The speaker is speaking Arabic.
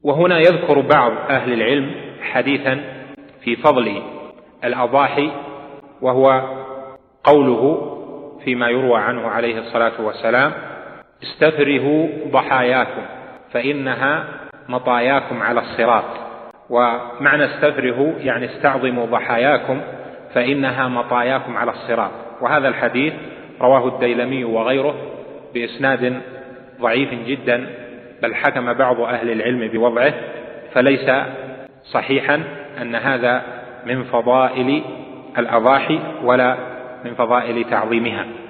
وهنا يذكر بعض أهل العلم حديثا في فضل الأضاحي، وهو قوله فيما يروى عنه عليه الصلاة والسلام: استفرهوا ضحاياكم فإنها مطاياكم على الصراط. ومعنى استفرهوا يعني استعظموا ضحاياكم فإنها مطاياكم على الصراط. وهذا الحديث رواه الديلمي وغيره بإسناد ضعيف جدا، بل حكم بعض أهل العلم بوضعه، فليس صحيحا أن هذا من فضائل الأضاحي ولا من فضائل تعظيمها.